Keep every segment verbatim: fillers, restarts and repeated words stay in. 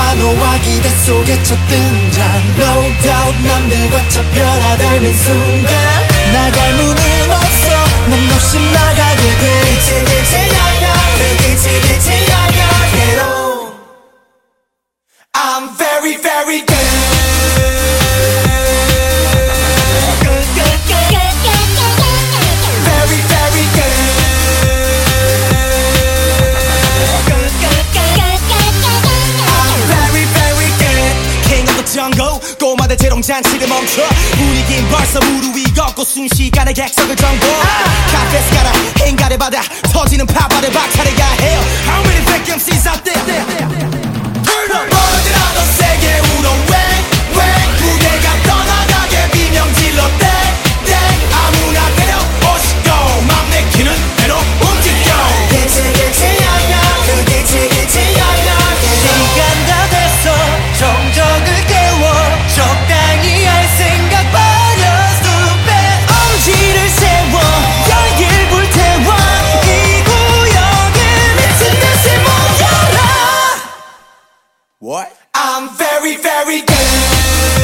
너와 기대 속에 첫 등장 No doubt 남들과 차별화되는 순간 나갈 문은 없어 넌 없이 나가게 돼 길치 길치 야야 길치 길치 야야 Get on I'm very very good 꼬마들 재롱잔치를 멈춰 분위긴 벌써 무르위 걷고 순식간에 객석을 정보 카페스 가라 행가를 받아 터지는 파바를 박차려야 해요 How many vacancies out there 멀어지라도 세게 울어 왜 왜 무대가 떠나가게 비명 질러 땡땡 아무나 데려오시고 맘 내키는 대로 움직여 길치 길치 야야 그 길치 길치 야야 시간 다 됐어 정적을 깨워 적당히 할 생각 버려 stupid 엄지를 세워 열길 불태워 이 구역에 미친 듯이 모여라 What? I'm very very good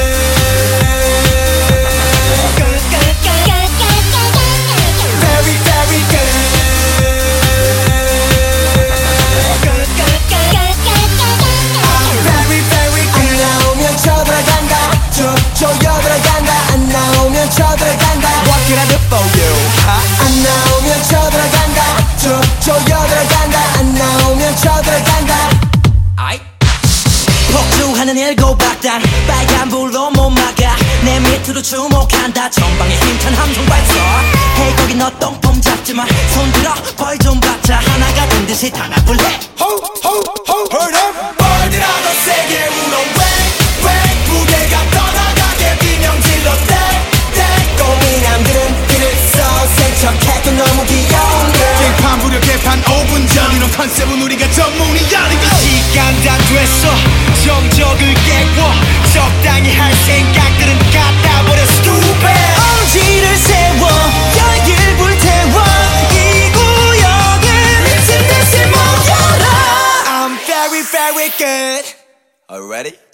쳐들어간다 What can I do for you? huh? 안 나오면 쳐들어간다 저, 조여들어간다 안 나오면 쳐들어간다 아이 폭주하는 일곱 악당 빨간불로 못 막아 내 밑으로 주목한다 전방에 힘찬 함성 발사 Hey 거기 너 똥폼 잡지마 손들어 벌 좀 받자 하나가 된 듯이 단합을 해 Ho ho ho Heard up 멀더라도 세게 울어 왜 왜 무게가 떠나가게 비명 질러 땡 고민함들은 길을 써 생척해도 너무 귀여운데 개판 무려 개판 오 분 전 이런 컨셉은 우리가 전문이야 시간 다 됐어 정적을 깨고 적당히 할 생각들은 갖다 버려 stupid 엄지를 세워 열길 불태워 이 구역에 미친 듯이 모여라 I'm very very good Already?